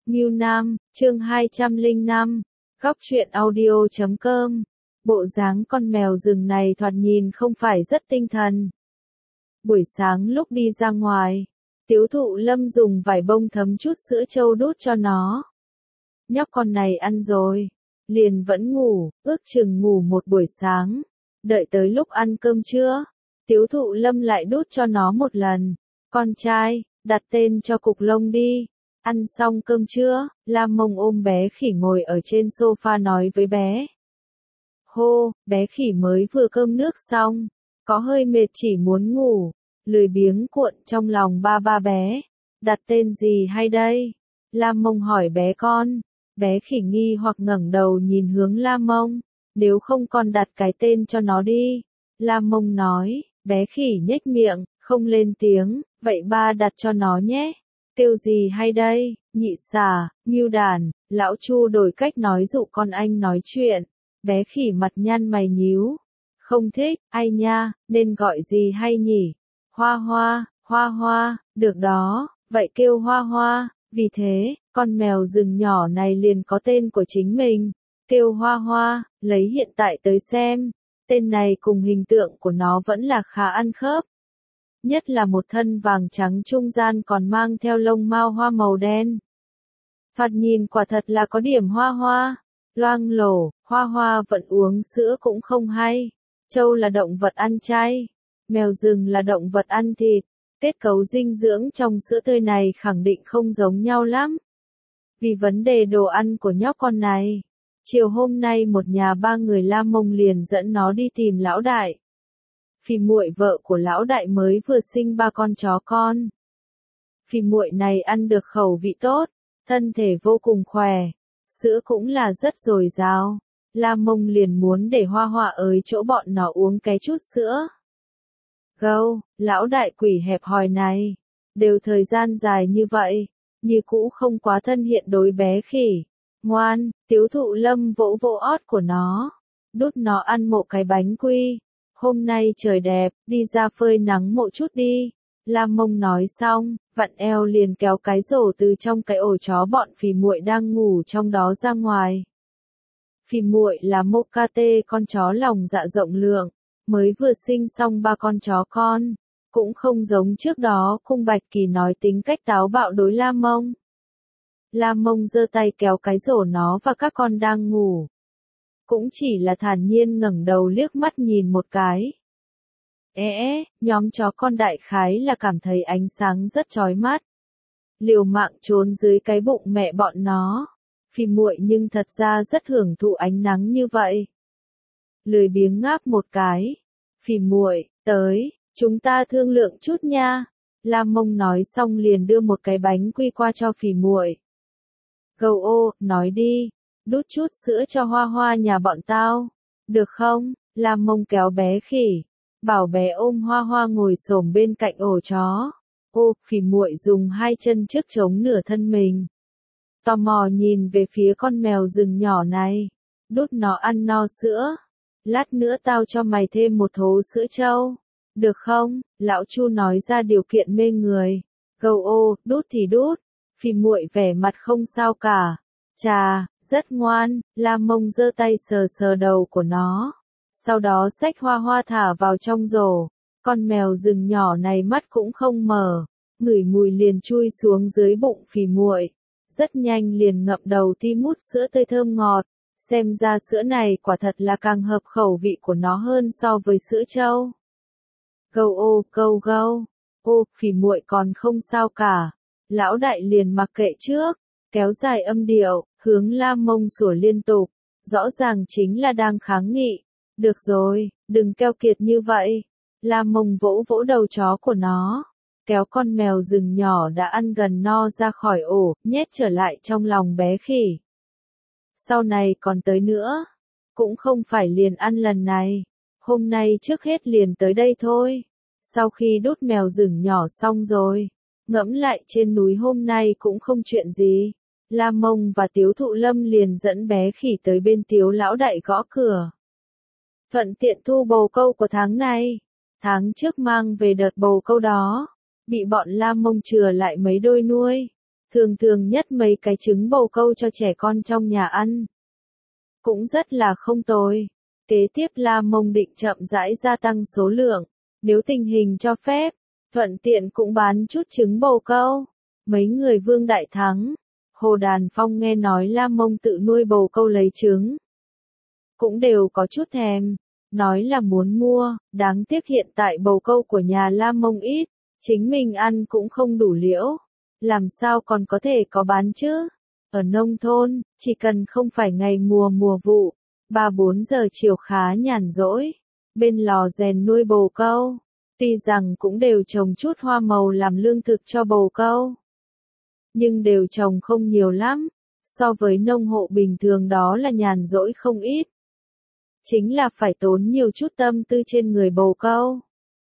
Ngưu Nam, chương 205, góc truyện audio.com. Bộ dáng con mèo rừng này thoạt nhìn không phải rất tinh thần. Buổi sáng lúc đi ra ngoài, Tiếu Thụ Lâm dùng vải bông thấm chút sữa trâu đút cho nó. Nhóc con này ăn rồi, liền vẫn ngủ, ước chừng ngủ một buổi sáng. Đợi tới lúc ăn cơm trưa, Tiếu Thụ Lâm lại đút cho nó một lần. Con trai, đặt tên cho cục lông đi. Ăn xong cơm trưa, Lam Mông ôm bé khỉ ngồi ở trên sofa nói với bé. Hô, bé khỉ mới vừa cơm nước xong, có hơi mệt chỉ muốn ngủ, lười biếng cuộn trong lòng ba ba bé. Đặt tên gì hay đây? Lam Mông hỏi bé con. Bé khỉ nghi hoặc ngẩng đầu nhìn hướng Lam Mông. Nếu không con đặt cái tên cho nó đi. Lam Mông nói. Bé khỉ nhếch miệng, không lên tiếng. Vậy ba đặt cho nó nhé. Tiêu gì hay đây? Nhị xà, Ngưu Đàn. Lão Chu đổi cách nói dụ con anh nói chuyện. Bé khỉ mặt nhăn mày nhíu. Không thích, ai nha, nên gọi gì hay nhỉ? Hoa Hoa, Hoa Hoa, được đó, vậy kêu Hoa Hoa. Vì thế, con mèo rừng nhỏ này liền có tên của chính mình. Kêu Hoa Hoa, lấy hiện tại tới xem. Tên này cùng hình tượng của nó vẫn là khá ăn khớp. Nhất là một thân vàng trắng trung gian còn mang theo lông mao hoa màu đen. Thoạt nhìn quả thật là có điểm Hoa Hoa. Loang lổ, Hoa Hoa vẫn uống sữa cũng không hay. Trâu là động vật ăn chay. Mèo rừng là động vật ăn thịt. Kết cấu dinh dưỡng trong sữa tươi này khẳng định không giống nhau lắm. Vì vấn đề đồ ăn của nhóc con này, chiều hôm nay một nhà ba người Lam Mông liền dẫn nó đi tìm lão đại. Phì muội vợ của lão đại mới vừa sinh 3 con chó con. Phì muội này ăn được khẩu vị tốt, thân thể vô cùng khỏe, sữa cũng là rất dồi dào. Lam Mông liền muốn để Hoa Hoa ở chỗ bọn nó uống cái chút sữa. Gâu, lão đại quỷ hẹp hòi này, đều thời gian dài như vậy, như cũ không quá thân hiện đối bé khỉ. Ngoan, Tiếu Thụ Lâm vỗ vỗ ót của nó, đút nó ăn một cái bánh quy. Hôm nay trời đẹp, đi ra phơi nắng một chút đi. Lam Mông nói xong, vặn eo liền kéo cái rổ từ trong cái ổ chó bọn phì muội đang ngủ trong đó ra ngoài. Phì muội là Mokate, con chó lòng dạ rộng lượng, mới vừa sinh xong 3 con chó con, cũng không giống trước đó Cung Bạch Kỳ nói tính cách táo bạo đối Lam Mông. Lam Mông giơ tay kéo cái rổ nó và các con đang ngủ. Cũng chỉ là thản nhiên ngẩng đầu liếc mắt nhìn một cái. Nhóm chó con đại khái là cảm thấy ánh sáng rất chói mắt. Liều mạng trốn dưới cái bụng mẹ bọn nó. Phì muội nhưng thật ra rất hưởng thụ ánh nắng như vậy. Lười biếng ngáp một cái. Phì muội, tới, chúng ta thương lượng chút nha. Lam Mông nói xong liền đưa một cái bánh quy qua cho phì muội. Gâu ô, nói đi, đút chút sữa cho Hoa Hoa nhà bọn tao, được không? Lam Mông kéo bé khỉ, bảo bé ôm Hoa Hoa ngồi xổm bên cạnh ổ chó. Ô, phì muội dùng 2 chân trước chống nửa thân mình. Tò mò nhìn về phía con mèo rừng nhỏ này, đút nó ăn no sữa. Lát nữa tao cho mày thêm một thố sữa trâu, được không? Lão Chu nói ra điều kiện mê người. Gâu ô, đút thì đút. Phì muội vẻ mặt không sao cả. Chà, rất ngoan. Lam Mông giơ tay sờ sờ đầu của nó. Sau đó xách Hoa Hoa thả vào trong rổ. Con mèo rừng nhỏ này mắt cũng không mở, ngửi mùi liền chui xuống dưới bụng phì muội. Rất nhanh liền ngậm đầu ti mút sữa tươi thơm ngọt. Xem ra sữa này quả thật là càng hợp khẩu vị của nó hơn so với sữa trâu. Gâu ô, gâu gâu. Ô, phì muội còn không sao cả. Lão đại liền mặc kệ trước, kéo dài âm điệu, hướng Lam Mông sủa liên tục. Rõ ràng chính là đang kháng nghị. Được rồi, đừng keo kiệt như vậy. Lam Mông vỗ vỗ đầu chó của nó, kéo con mèo rừng nhỏ đã ăn gần no ra khỏi ổ, nhét trở lại trong lòng bé khỉ. Sau này còn tới nữa, cũng không phải liền ăn lần này, hôm nay trước hết liền tới đây thôi. Sau khi đút mèo rừng nhỏ xong rồi, ngẫm lại trên núi hôm nay cũng không chuyện gì. Lam Mông và Tiếu Thụ Lâm liền dẫn bé khỉ tới bên Tiếu lão đại gõ cửa. Thuận tiện thu bồ câu của tháng này. Tháng trước mang về đợt bồ câu đó, bị bọn Lam Mông chừa lại mấy đôi nuôi. thường thường nhất mấy cái trứng bồ câu cho trẻ con trong nhà ăn. Cũng rất là không tồi. Kế tiếp La Mông định chậm rãi gia tăng số lượng, nếu tình hình cho phép, thuận tiện cũng bán chút trứng bồ câu. Mấy người Vương Đại Thắng, Hồ Đàn Phong nghe nói La Mông tự nuôi bồ câu lấy trứng, cũng đều có chút thèm, nói là muốn mua, đáng tiếc hiện tại bồ câu của nhà La Mông ít, chính mình ăn cũng không đủ liễu, làm sao còn có thể có bán chứ? Ở nông thôn, chỉ cần không phải ngày mùa vụ, 3-4 giờ chiều khá nhàn rỗi, bên lò rèn nuôi bồ câu, tuy rằng cũng đều trồng chút hoa màu làm lương thực cho bồ câu, nhưng đều trồng không nhiều lắm, so với nông hộ bình thường đó là nhàn rỗi không ít. Chính là phải tốn nhiều chút tâm tư trên người bồ câu.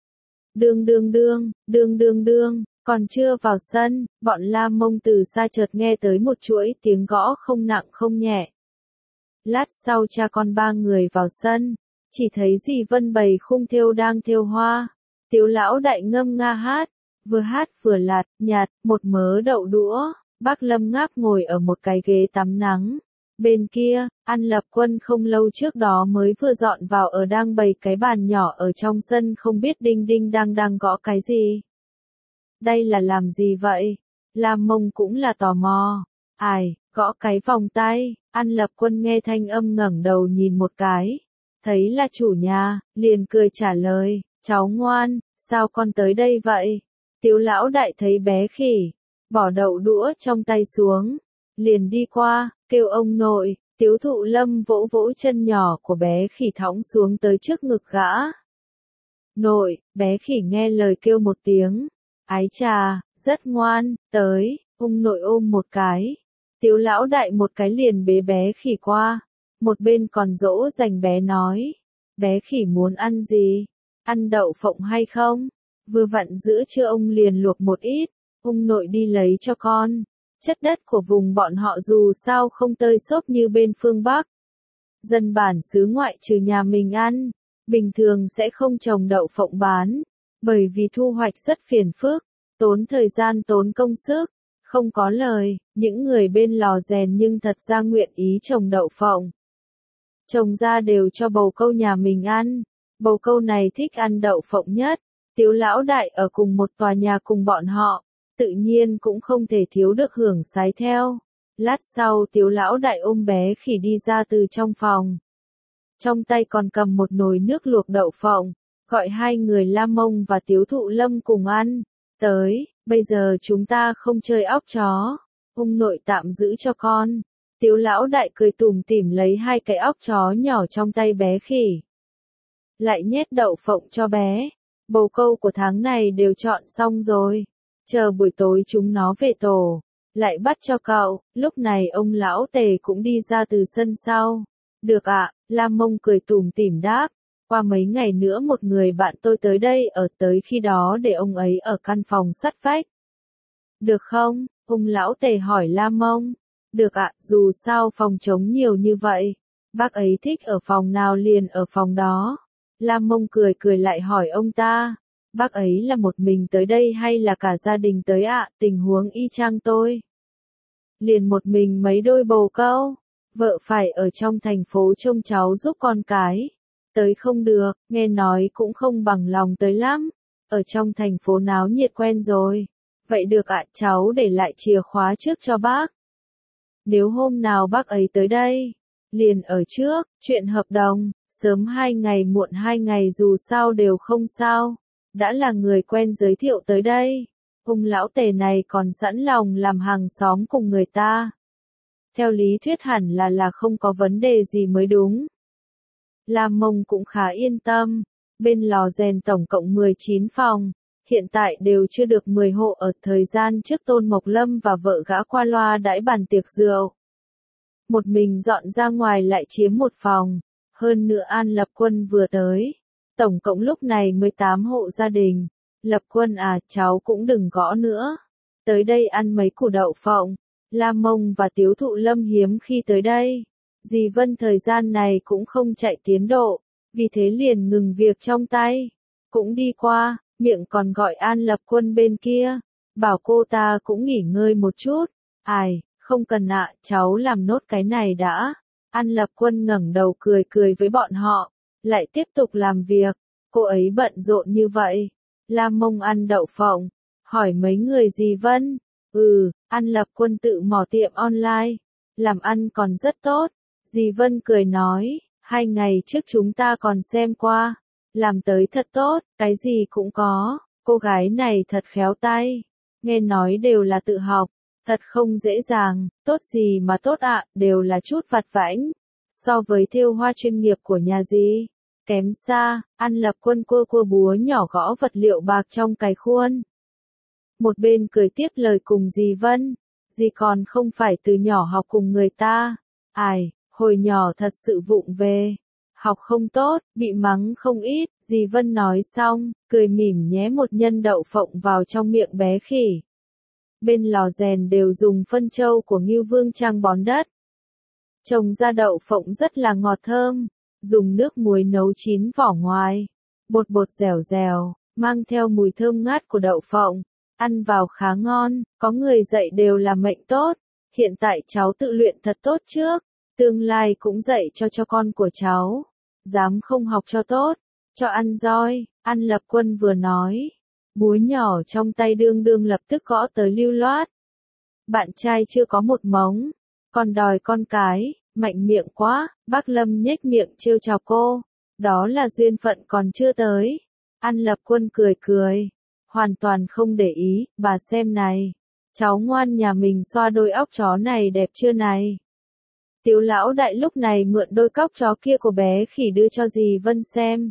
Đương, còn chưa vào sân, bọn La Mông từ xa chợt nghe tới một chuỗi tiếng gõ không nặng không nhẹ. Lát sau cha con ba người vào sân, chỉ thấy dì Vân bày khung thêu đang thêu hoa, Tiếu lão đại ngâm nga hát vừa lạt, nhạt, một mớ đậu đũa, bác Lâm Ngáp ngồi ở một cái ghế tắm nắng. Bên kia, An Lập Quân không lâu trước đó mới vừa dọn vào ở đang bày cái bàn nhỏ ở trong sân không biết đinh đinh đang gõ cái gì. Đây là làm gì vậy? Lam Mông cũng là tò mò. Ai, gõ cái vòng tay, An Lập Quân nghe thanh âm ngẩng đầu nhìn một cái. Thấy là chủ nhà, liền cười trả lời, cháu ngoan, sao con tới đây vậy? Tiếu lão đại thấy bé khỉ, bỏ đậu đũa trong tay xuống, liền đi qua, kêu ông nội. Tiếu Thụ Lâm vỗ vỗ chân nhỏ của bé khỉ thõng xuống tới trước ngực gã. Nội, bé khỉ nghe lời kêu một tiếng. Ái chà, rất ngoan, tới, ông nội ôm một cái. Tiếu lão đại một cái liền bế bé khỉ qua. Một bên còn dỗ dành bé nói. Bé khỉ muốn ăn gì? Ăn đậu phộng hay không? Vừa vặn giữa trưa ông liền luộc một ít. Ông nội đi lấy cho con. Chất đất của vùng bọn họ dù sao không tơi xốp như bên phương Bắc. Dân bản xứ ngoại trừ nhà mình ăn, bình thường sẽ không trồng đậu phộng bán, bởi vì thu hoạch rất phiền phức, tốn thời gian tốn công sức, không có lời, những người bên lò rèn nhưng thật ra nguyện ý trồng đậu phộng. Trồng ra đều cho bồ câu nhà mình ăn, bồ câu này thích ăn đậu phộng nhất, Tiếu lão đại ở cùng một tòa nhà cùng bọn họ. Tự nhiên cũng không thể thiếu được hưởng sái theo. Lát sau Tiếu lão đại ôm bé khỉ đi ra từ trong phòng. Trong tay còn cầm một nồi nước luộc đậu phộng, gọi hai người La Mông và Tiếu Thụ Lâm cùng ăn. Tới, bây giờ chúng ta không chơi óc chó. Ông nội tạm giữ cho con. Tiếu lão đại cười tủm tỉm lấy hai cái óc chó nhỏ trong tay bé khỉ. Lại nhét đậu phộng cho bé. Bồ câu của tháng này đều chọn xong rồi. Chờ buổi tối chúng nó về tổ, lại bắt cho cậu. Lúc này ông lão Tề cũng đi ra từ sân sau. Được ạ, Lam Mông cười tủm tỉm đáp. Qua mấy ngày nữa một người bạn tôi tới đây ở tới khi đó để ông ấy ở căn phòng sắt vách. Được không? Ông lão Tề hỏi Lam Mông. Được ạ, dù sao phòng trống nhiều như vậy. Bác ấy thích ở phòng nào liền ở phòng đó. Lam Mông cười lại hỏi ông ta. Bác ấy là một mình tới đây hay là cả gia đình tới ạ? Tình huống y chang tôi. Liền một mình mấy đôi bồ câu. Vợ phải ở trong thành phố trông cháu giúp con cái. Tới không được, nghe nói cũng không bằng lòng tới lắm. Ở trong thành phố náo nhiệt quen rồi. Vậy được ạ, cháu để lại chìa khóa trước cho bác. Nếu hôm nào bác ấy tới đây, liền ở trước, chuyện hợp đồng, sớm 2 ngày muộn 2 ngày dù sao đều không sao. Đã là người quen giới thiệu tới đây. Ông lão Tề này còn sẵn lòng làm hàng xóm cùng người ta. Theo lý thuyết hẳn là không có vấn đề gì mới đúng. Lam Mông cũng khá yên tâm. Bên lò rèn tổng cộng 19 phòng. Hiện tại đều chưa được 10 hộ ở thời gian trước Tôn Mộc Lâm và vợ gã qua loa đãi bàn tiệc rượu. Một mình dọn ra ngoài lại chiếm một phòng. Hơn nữa An Lập Quân vừa tới. Tổng cộng lúc này 18 hộ gia đình. Lập Quân à, cháu cũng đừng gõ nữa. Tới đây ăn mấy củ đậu phộng. Lam Mông và Tiếu Thụ Lâm hiếm khi tới đây. Dì Vân thời gian này cũng không chạy tiến độ. Vì thế liền ngừng việc trong tay. Cũng đi qua, miệng còn gọi An Lập Quân bên kia. bảo cô ta cũng nghỉ ngơi một chút. Ai, không cần ạ, cháu làm nốt cái này đã. An Lập Quân ngẩng đầu cười cười với bọn họ, lại tiếp tục làm việc. Cô ấy bận rộn như vậy. Lam Mông ăn đậu phộng, hỏi mấy người dì Vân. An Lập Quân tự mở tiệm online, làm ăn còn rất tốt. Dì Vân cười nói, 2 ngày trước chúng ta còn xem qua, làm tới thật tốt, cái gì cũng có, cô gái này thật khéo tay, nghe nói đều là tự học, thật không dễ dàng, tốt gì mà tốt ạ, đều là chút vặt vãnh, so với thêu hoa chuyên nghiệp của nhà dì, kém xa. An Lập Quân cua búa nhỏ gõ vật liệu bạc trong cái khuôn. Một bên cười tiếp lời cùng dì Vân, dì còn không phải từ nhỏ học cùng người ta, ai, hồi nhỏ thật sự vụng về, học không tốt, bị mắng không ít. Dì Vân nói xong, cười mỉm nhé một nhân đậu phộng vào trong miệng bé khỉ. Bên lò rèn đều dùng phân trâu của Ngưu Vương Trang bón đất. Trồng ra đậu phộng rất là ngọt thơm, dùng nước muối nấu chín vỏ ngoài, bột bột dẻo dẻo, mang theo mùi thơm ngát của đậu phộng, ăn vào khá ngon, có người dạy đều là mệnh tốt, hiện tại cháu tự luyện thật tốt trước, tương lai cũng dạy cho con của cháu, dám không học cho tốt, cho ăn roi. An Lập Quân vừa nói, búa nhỏ trong tay đương đương lập tức gõ tới lưu loát. Bạn trai chưa có một mống, còn đòi con cái, mạnh miệng quá. Bác Lâm nhếch miệng trêu chọc cô, đó là duyên phận còn chưa tới. An Lập Quân cười cười, hoàn toàn không để ý. Bà xem này, cháu ngoan nhà mình xoa đôi óc chó này đẹp chưa này. Tiếu lão đại lúc này mượn đôi cóc chó kia của bé khỉ đưa cho dì Vân xem.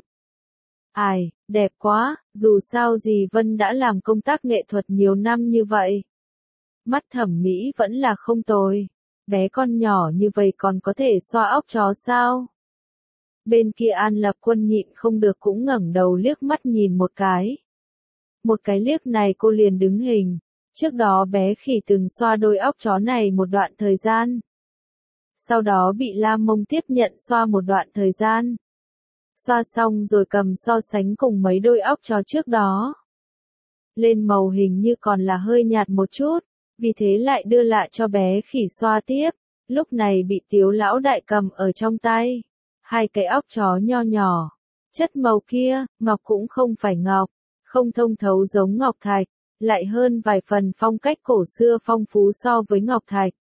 Ai, đẹp quá, dù sao dì Vân đã làm công tác nghệ thuật nhiều năm như vậy. Mắt thẩm mỹ vẫn là không tồi. Bé con nhỏ như vậy còn có thể xoa óc chó sao? Bên kia An Lập Quân nhịn không được cũng ngẩng đầu liếc mắt nhìn một cái. Một cái liếc này cô liền đứng hình. Trước đó bé khỉ từng xoa đôi óc chó này một đoạn thời gian. Sau đó bị Lam Mông tiếp nhận xoa một đoạn thời gian. Xoa xong rồi cầm so sánh cùng mấy đôi óc chó trước đó. Lên màu hình như còn là hơi nhạt một chút, vì thế lại đưa lại cho bé khỉ xoa tiếp. Lúc này bị Tiếu lão đại cầm ở trong tay. 2 cái óc chó nho nhỏ. Chất màu kia, ngọc cũng không phải ngọc, không thông thấu giống ngọc thạch, lại hơn vài phần phong cách cổ xưa phong phú so với ngọc thạch.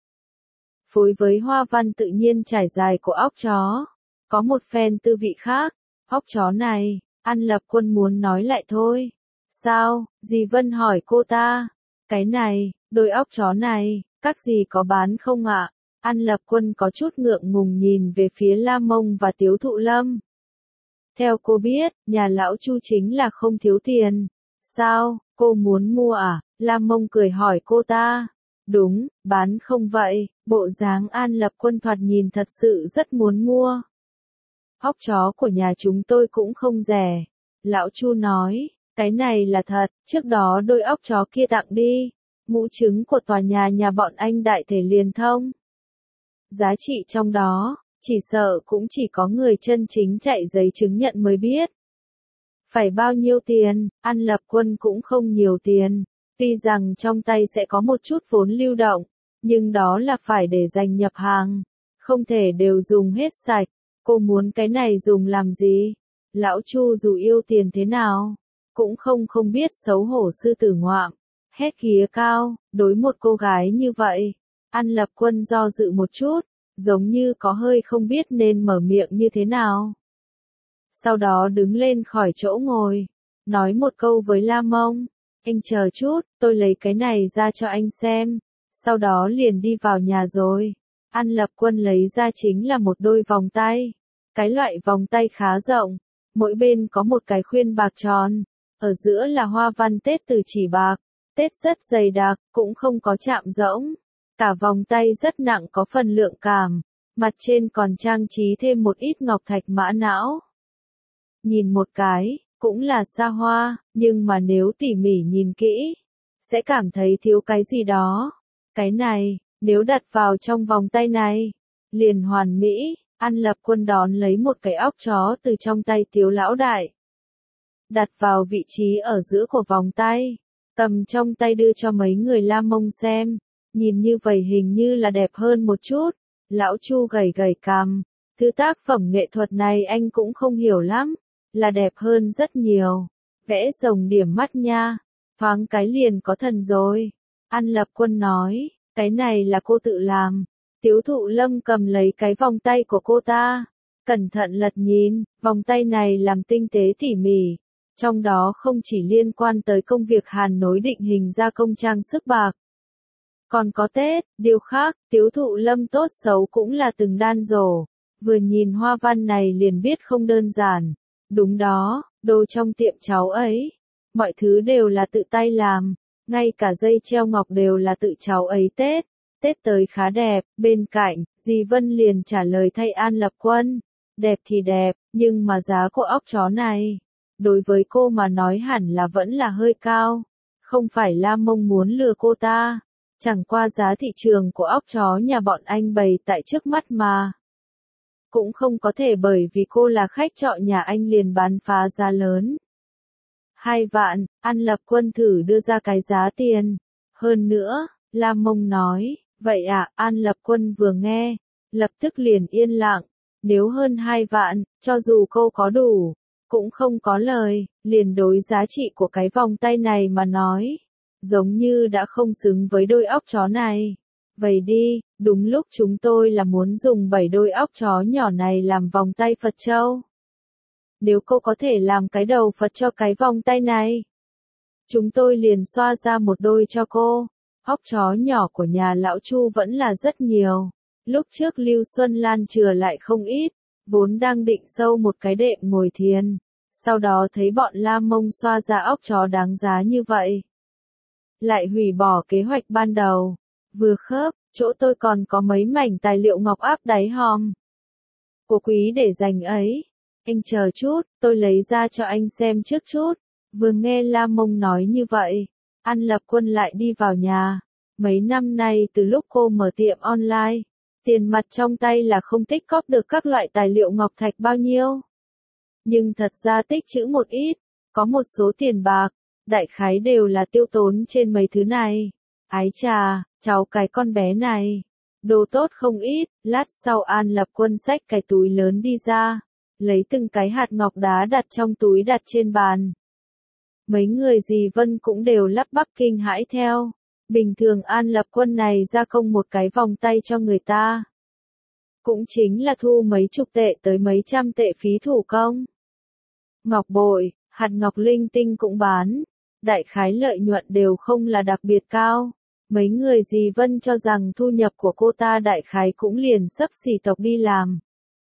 Phối với hoa văn tự nhiên trải dài của óc chó, có một phen tư vị khác. Óc chó này, An Lập Quân muốn nói lại thôi. Sao, dì Vân hỏi cô ta, cái này, đôi óc chó này, các dì có bán không ạ? An Lập Quân có chút ngượng ngùng nhìn về phía Lam Mông và Tiếu Thụ Lâm. Theo cô biết, nhà lão Chu chính là không thiếu tiền. Sao, cô muốn mua à? Lam Mông cười hỏi cô ta. Đúng, bán không vậy? Bộ dáng An Lập Quân thoạt nhìn thật sự rất muốn mua. Óc chó của nhà chúng tôi cũng không rẻ. Lão Chu nói, cái này là thật, trước đó đôi óc chó kia tặng đi. Mũ trứng của tòa nhà bọn anh đại thể liền thông. Giá trị trong đó, chỉ sợ cũng chỉ có người chân chính chạy giấy chứng nhận mới biết. Phải bao nhiêu tiền? An Lập Quân cũng không nhiều tiền. Tuy rằng trong tay sẽ có một chút vốn lưu động, nhưng đó là phải để dành nhập hàng. Không thể đều dùng hết sạch. Cô muốn cái này dùng làm gì? Lão Chu dù yêu tiền thế nào, cũng không biết xấu hổ sư tử ngoạm. Hét khía cao, đối một cô gái như vậy. An Lập Quân do dự một chút, giống như có hơi không biết nên mở miệng như thế nào. Sau đó đứng lên khỏi chỗ ngồi, nói một câu với Lam Mông, anh chờ chút, tôi lấy cái này ra cho anh xem, sau đó liền đi vào nhà rồi. An Lập Quân lấy ra chính là một đôi vòng tay, cái loại vòng tay khá rộng, mỗi bên có một cái khuyên bạc tròn, ở giữa là hoa văn tết từ chỉ bạc, tết rất dày đặc, cũng không có chạm rỗng. Cả vòng tay rất nặng có phần lượng cảm, mặt trên còn trang trí thêm một ít ngọc thạch mã não. Nhìn một cái, cũng là xa hoa, nhưng mà nếu tỉ mỉ nhìn kỹ, sẽ cảm thấy thiếu cái gì đó. Cái này, nếu đặt vào trong vòng tay này, liền hoàn mỹ. An Lập Quân đón lấy một cái óc chó từ trong tay Tiếu lão đại, đặt vào vị trí ở giữa của vòng tay. cầm trong tay đưa cho mấy người La Mông xem, nhìn như vậy hình như là đẹp hơn một chút. Lão Chu gầy gầy cằm, thứ tác phẩm nghệ thuật này anh cũng không hiểu lắm, là đẹp hơn rất nhiều. Vẽ rồng điểm mắt nha, thoáng cái liền có thần rồi. An Lập Quân nói, cái này là cô tự làm. Tiếu Thụ Lâm cầm lấy cái vòng tay của cô ta, cẩn thận lật nhìn, vòng tay này làm tinh tế tỉ mỉ. Trong đó không chỉ liên quan tới công việc hàn nối định hình gia công trang sức bạc. Còn có Tết, điều khác, Tiếu Thụ Lâm tốt xấu cũng là từng đan rổ. Vừa nhìn hoa văn này liền biết không đơn giản. Đúng đó, đồ trong tiệm cháu ấy. Mọi thứ đều là tự tay làm. Ngay cả dây treo ngọc đều là tự cháu ấy tết. Tết tới khá đẹp, bên cạnh, dì Vân liền trả lời thay An Lập Quân. Đẹp thì đẹp, nhưng mà giá của óc chó này, đối với cô mà nói hẳn là vẫn là hơi cao. Không phải La Mông muốn lừa cô ta. Chẳng qua giá thị trường của óc chó nhà bọn anh bày tại trước mắt mà. Cũng không có thể bởi vì cô là khách trọ nhà anh liền bán phá giá lớn. 2 vạn, An Lập Quân thử đưa ra cái giá tiền. Hơn nữa, La Mông nói, vậy à, An Lập Quân vừa nghe, lập tức liền yên lặng. Nếu hơn 2 vạn, cho dù cô có đủ, cũng không có lời, liền đối giá trị của cái vòng tay này mà nói. Giống như đã không xứng với đôi óc chó này. Vậy đi, đúng lúc chúng tôi là muốn dùng 7 đôi óc chó nhỏ này làm vòng tay Phật châu. Nếu cô có thể làm cái đầu Phật cho cái vòng tay này, chúng tôi liền xoa ra một đôi cho cô. Óc chó nhỏ của nhà lão Chu vẫn là rất nhiều. Lúc trước Lưu Xuân Lan chừa lại không ít, vốn đang định sâu một cái đệm ngồi thiền. Sau đó thấy bọn La Mông xoa ra óc chó đáng giá như vậy, lại hủy bỏ kế hoạch ban đầu. Vừa khớp, chỗ tôi còn có mấy mảnh tài liệu ngọc áp đáy hòm của quý để dành ấy. Anh chờ chút, tôi lấy ra cho anh xem trước chút. Vừa nghe La Mông nói như vậy, An Lập Quân lại đi vào nhà. Mấy năm nay từ lúc cô mở tiệm online, tiền mặt trong tay là không tích cóp được các loại tài liệu ngọc thạch bao nhiêu. Nhưng thật ra tích trữ một ít, có một số tiền bạc, đại khái đều là tiêu tốn trên mấy thứ này. Ái chà, cháu cái con bé này, đồ tốt không ít. Lát sau An Lập Quân xách cái túi lớn đi ra, lấy từng cái hạt ngọc đá đặt trong túi đặt trên bàn. Mấy người dì Vân cũng đều lắp bắp kinh hãi theo. Bình thường An Lập Quân này gia công một cái vòng tay cho người ta, cũng chính là thu mấy chục tệ tới mấy trăm tệ phí thủ công. Ngọc bội, hạt ngọc linh tinh cũng bán, đại khái lợi nhuận đều không là đặc biệt cao. Mấy người dì Vân cho rằng thu nhập của cô ta đại khái cũng liền xấp xỉ tộc đi làm.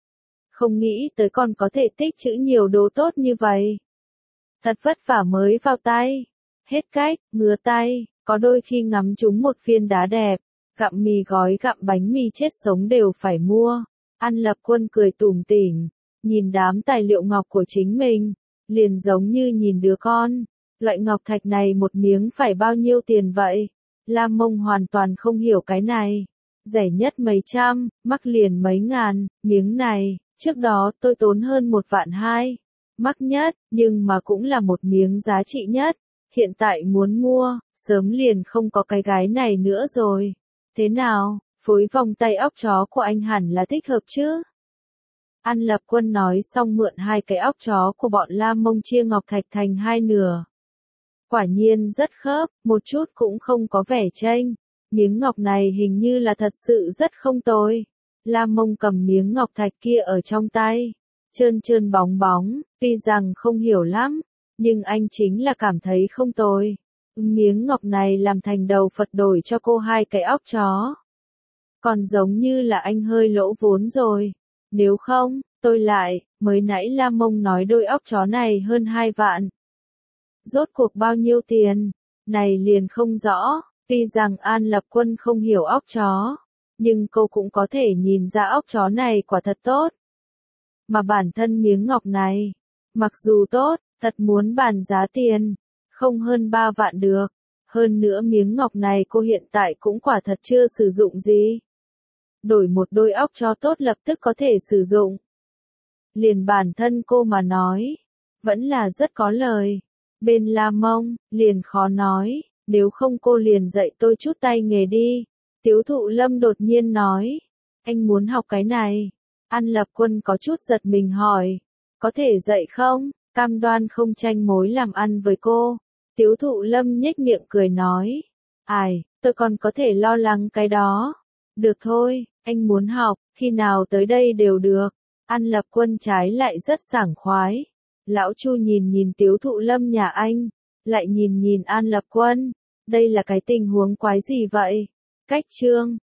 Không nghĩ tới còn có thể tích trữ nhiều đồ tốt như vậy. Thật vất vả mới vào tay. Hết cách, ngứa tay, có đôi khi ngắm trúng một viên đá đẹp, gặm mì gói gặm bánh mì chết sống đều phải mua. An Lập Quân cười tủm tỉm, nhìn đám tài liệu ngọc của chính mình, liền giống như nhìn đứa con. Loại ngọc thạch này một miếng phải bao nhiêu tiền vậy? La Mông hoàn toàn không hiểu cái này. Rẻ nhất mấy trăm, mắc liền mấy ngàn, miếng này, trước đó tôi tốn hơn 1,2 vạn. Mắc nhất, nhưng mà cũng là một miếng giá trị nhất. Hiện tại muốn mua, sớm liền không có cái gái này nữa rồi. Thế nào, phối vòng tay óc chó của anh hẳn là thích hợp chứ? An Lập Quân nói xong mượn 2 cái óc chó của bọn La Mông chia ngọc thạch thành 2 nửa. Quả nhiên rất khớp, một chút cũng không có vẻ chênh. Miếng ngọc này hình như là thật sự rất không tồi. La Mông cầm miếng ngọc thạch kia ở trong tay, trơn trơn bóng bóng, tuy rằng không hiểu lắm, nhưng anh chính là cảm thấy không tồi. Miếng ngọc này làm thành đầu Phật đổi cho cô 2 cái óc chó. Còn giống như là anh hơi lỗ vốn rồi. Nếu không, tôi lại, mới nãy La Mông nói đôi óc chó này hơn 2 vạn. Rốt cuộc bao nhiêu tiền? Này liền không rõ. Tuy rằng An Lập Quân không hiểu óc chó, nhưng cô cũng có thể nhìn ra óc chó này quả thật tốt. Mà bản thân miếng ngọc này, mặc dù tốt, thật muốn bàn giá tiền, không hơn 3 vạn được. Hơn nữa miếng ngọc này cô hiện tại cũng quả thật chưa sử dụng gì. Đổi một đôi óc chó tốt lập tức có thể sử dụng. Liền bản thân cô mà nói, vẫn là rất có lời. Bên La Mông, liền khó nói, nếu không cô liền dạy tôi chút tay nghề đi. Tiếu Thụ Lâm đột nhiên nói, anh muốn học cái này. An Lập Quân có chút giật mình hỏi, có thể dạy không? Cam đoan không tranh mối làm ăn với cô. Tiếu Thụ Lâm nhếch miệng cười nói, ai, tôi còn có thể lo lắng cái đó. Được thôi, anh muốn học, khi nào tới đây đều được. An Lập Quân trái lại rất sảng khoái. Lão Chu nhìn nhìn Tiếu Thụ Lâm nhà anh, lại nhìn nhìn An Lập Quân. Đây là cái tình huống quái gì vậy? Cách chương